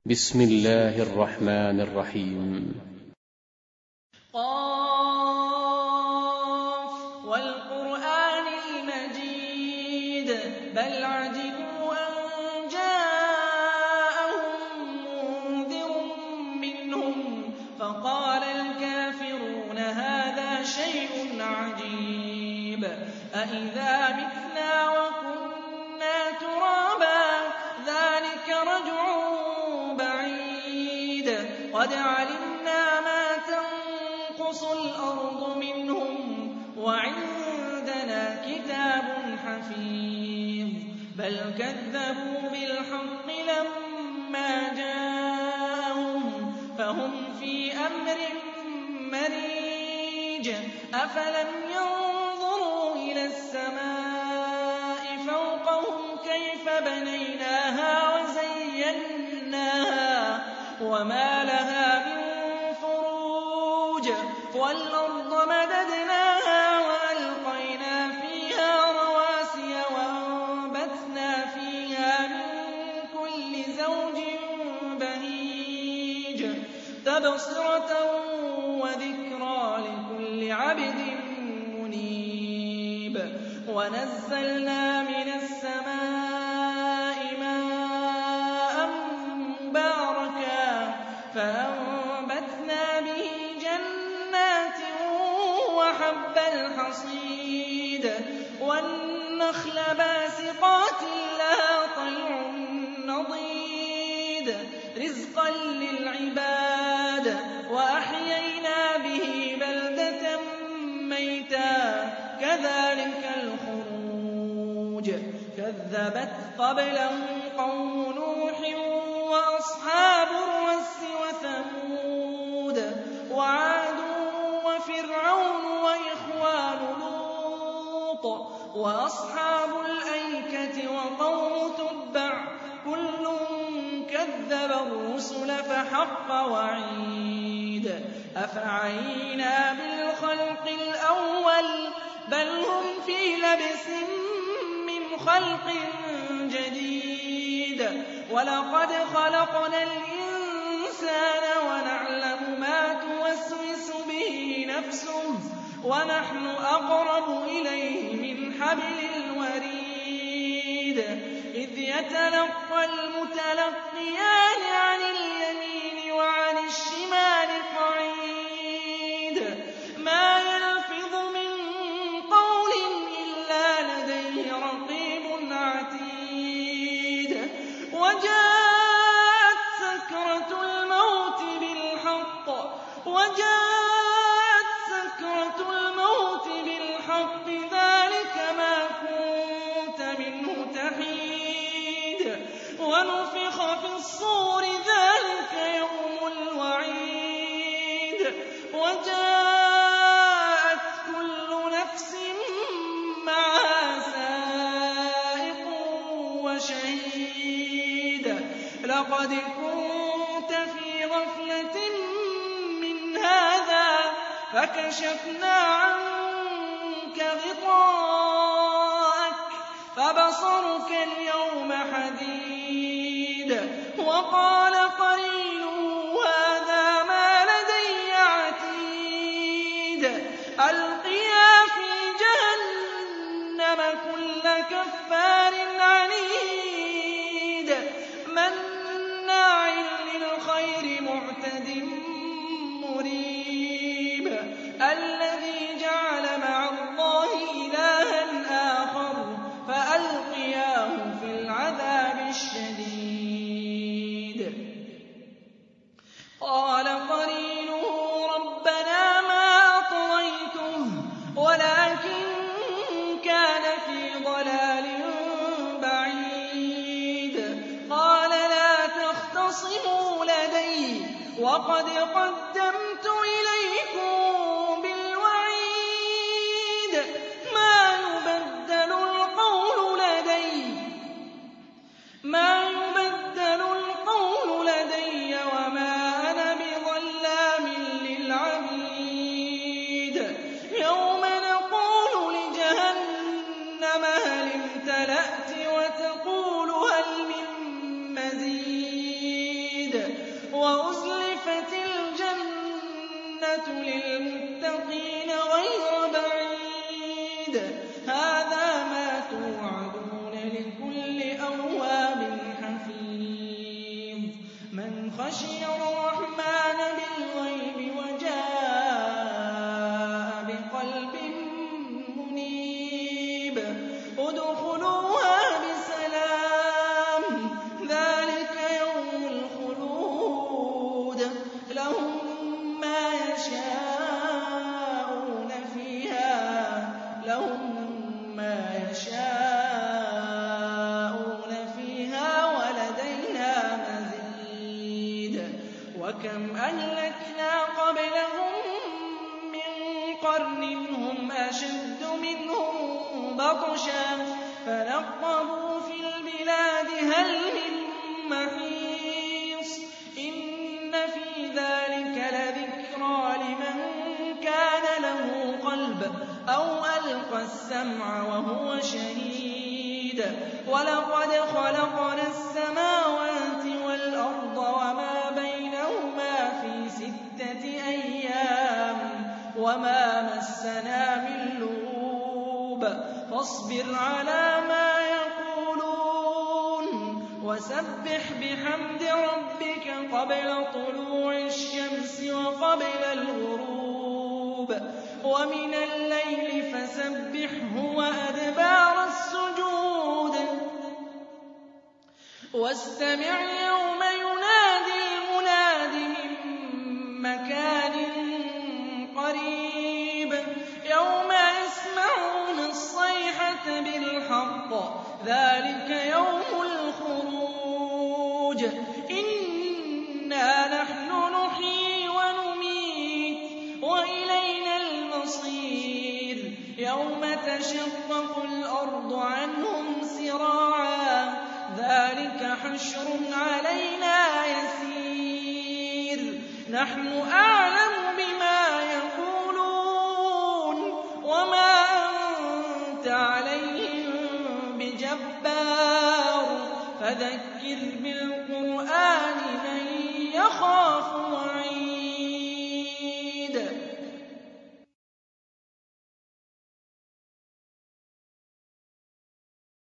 بسم الله الرحمن الرحيم. قاف والقرآن المجيد بل عجبوا أن جاءهم منذر منهم فقال الكافرون هذا شيء عجيب أإذا متنا وكنا ترابا ذلك رجع بعيد قد علمنا ما تنقص الأرض منهم وعندنا كتاب حفيظ بل كذبوا بالحق لما جاءهم فهم في أمر مريج أفلم ينظروا إلى السماء فوقهم كيف بنيناها وزيناها وما لها من فروج والأرض مددناها وألقينا فيها رواسي وأنبتنا فيها من كل زوج بهيج تبصرة وذكرى لكل عبد منيب ونزلنا من السماء ماء مباركا فأنبتنا به جنات وحب الحصيد والنخل باسقات لها طلع نضيد رزقا للعباد وأحيينا به بلدة ميتا كذلك الخروج كذبت قبلهم قوم نوح وأصحاب الرس وثمود وعاد وفرعون وإخوان لوط وأصحاب الأيكة وقوم تبع كل كذب الرسل فحق وعيد أفعينا بالخلق الأول بل هم في لبس من خلق جديد ولقد خلقنا الإنسان ونعلم ما توسوس به نفسه ونحن أقرب إليه من حبل الوريد إذ يتلقى المتلقيان عن اليمين وعن الشمال قعيد ما يلفظ من قول إلا لديه رقيب عتيد وجاءت سكرة الموت بالحق ذلك ما كنت منه تحيد ونفخ في الصور ذلك يوم الوعيد وجاءت كل نفس معها سائق وشهيد لقد كنت في غفلة من هذا فكشفنا عنك غطاءك فبصرك اليوم حديد وقال قرينه هذا ما لدي عتيد ألقيا في جهنم كل كفار عنيد مناع للخير معتد مريب الذي جعل مع الله إلها آخر فألقياه في العذاب الشديد قال قرينه ربنا ما أطغيته ولكن كان في ضلال بعيد قال لا تختصموا لدي وقد قدمت إليكم بالوعيد ما يبدل القول لدي وما أنا بظلام للعبيد يوم نقول لجهنم هل امتلأت وتقول هل من مزيد وَأُزْلِفَتِ الْجَنَّةُ لِلْمُتَّقِينَ غَيْرَ بَعِيدٍ هَٰذَا مَا تُوعَدُونَ لِكُلِّ أَوَّابٍ حَفِيظٍ مَّنْ خَشِيَ الرَّحْمَٰنَ بِالْغَيْبِ وَجَاءَ بِقَلْبٍ مُّنِيبٍ ادْخُلُوهَا بِسَلَامٍ ذَٰلِكَ يَوْمُ الْخُلُودِ لَهُم مَّا يَشَاءُونَ فِيهَا وَلَدَيْنَا مَزِيدٌ وَكَمْ أَهْلَكْنَا قَبْلَهُم مِّن قَرْنٍ هُمْ أَشَدُّ مِنْهُم بَطْشًا فَنَقَّبُوا فِي الْبِلَادِ هَلْ مِن مَّحِيصٍ إِنَّ فِي ذَٰلِكَ لَذِكْرَىٰ لِمَن كَانَ لَهُ قَلْبٌ أَوْ أَلْقَى السَّمْعَ وَهُوَ شَهِيدٌ وَلَقَدْ خَلَقْنَا السَّمَاوَاتِ وَالْأَرْضَ وَمَا بَيْنَهُمَا فِي 6 أَيَّامٍ وَمَا مَسَّنَا مِن لُّغُوبٍ فَاصْبِرْ عَلَىٰ مَا يَقُولُونَ وَسَبِّحْ بِحَمْدِ رَبِّكَ قَبْلَ طُلُوعِ الشَّمْسِ وَقَبْلَ الْغُرُوبِ وَمِنَ اللَّيْلِ فَسَبِّحْهُ وَأَدْبَارَ السُّجُودِ وَاسْتَمِعْ يَوْمَ يُنَادِ الْمُنَادِ مِن مَّكَانٍ قَرِيبٍ يَوْمَ يَسْمَعُونَ الصَّيْحَةَ بِالْحَقِّ ذَٰلِكَ يَوْمُ الْخُرُوجِ إِنَّا نَحْنُ نُحْيِي وَنُمِيتُ وَإِلَيْنَا الْمَصِيرُ يَوْمَ تَشَقَّقُ الْأَرْضُ عَنْهُمْ سِرَاعًا ذَٰلِكَ حَشْرٌ عَلَيْنَا يَسِيرٌ نَّحْنُ أَعْلَمُ بِمَا يَقُولُونَ وَمَا أَنتَ عَلَيْهِم بِجَبَّارٍ فَذَكِّرْ بِالْقُرْآنِ مَن يَخَافُ